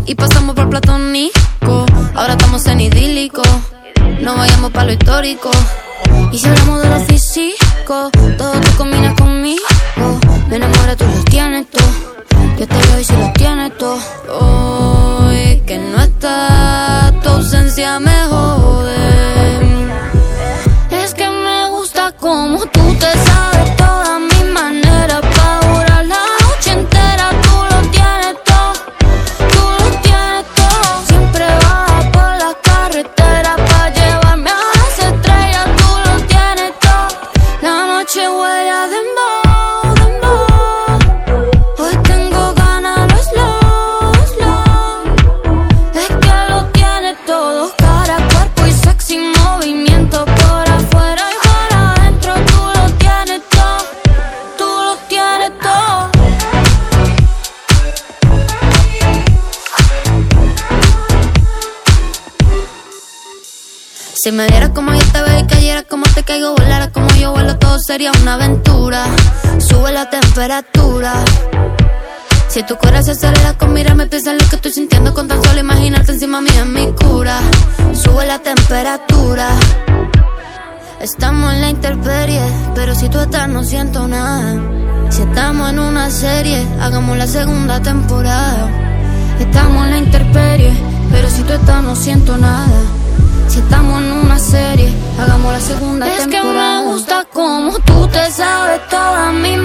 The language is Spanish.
y pasamos por platónico. Ahora estamos en idílico, no vayamos pa' lo histórico. Y si hablamos de lo físico, todo tú combinas conmigo. Me enamora, tú los tienes todo. Yo te doy si los tienes todo. Hoy que no estás, tu ausencia me jode. Es que me gusta como tú te sabes todas mis maneras pa' durar la noche entera. Tú lo tienes todo, tú lo tienes todo. Siempre vas por la carretera pa' llevarme a las estrellas. Tú lo tienes todo. La noche huele a dembow, dembow. Hoy tengo ganas de slow. Es que lo tienes todo, cara, cuerpo y sexy movimiento por afuera y por adentro. Tú lo tienes todo, tú lo tienes todo. Si me vieras como yo te veo y cayeras como te caigo, volaras como yo vuelo, todo sería una aventura. Sube la temperatura. Si tu corazón se acelera con mirarme, piensa en lo que estoy sintiendo con tan solo imaginarte encima mía es mi cura. Sube la temperatura. Estamos en la intemperie, pero si tú estás no siento nada. Si estamos en una serie, hagamos la segunda temporada. Estamos en la intemperie, pero si tú estás no siento nada. Si estamos en una serie, hagamos la segunda temporada. Es que me gusta como tú te sabes todas mis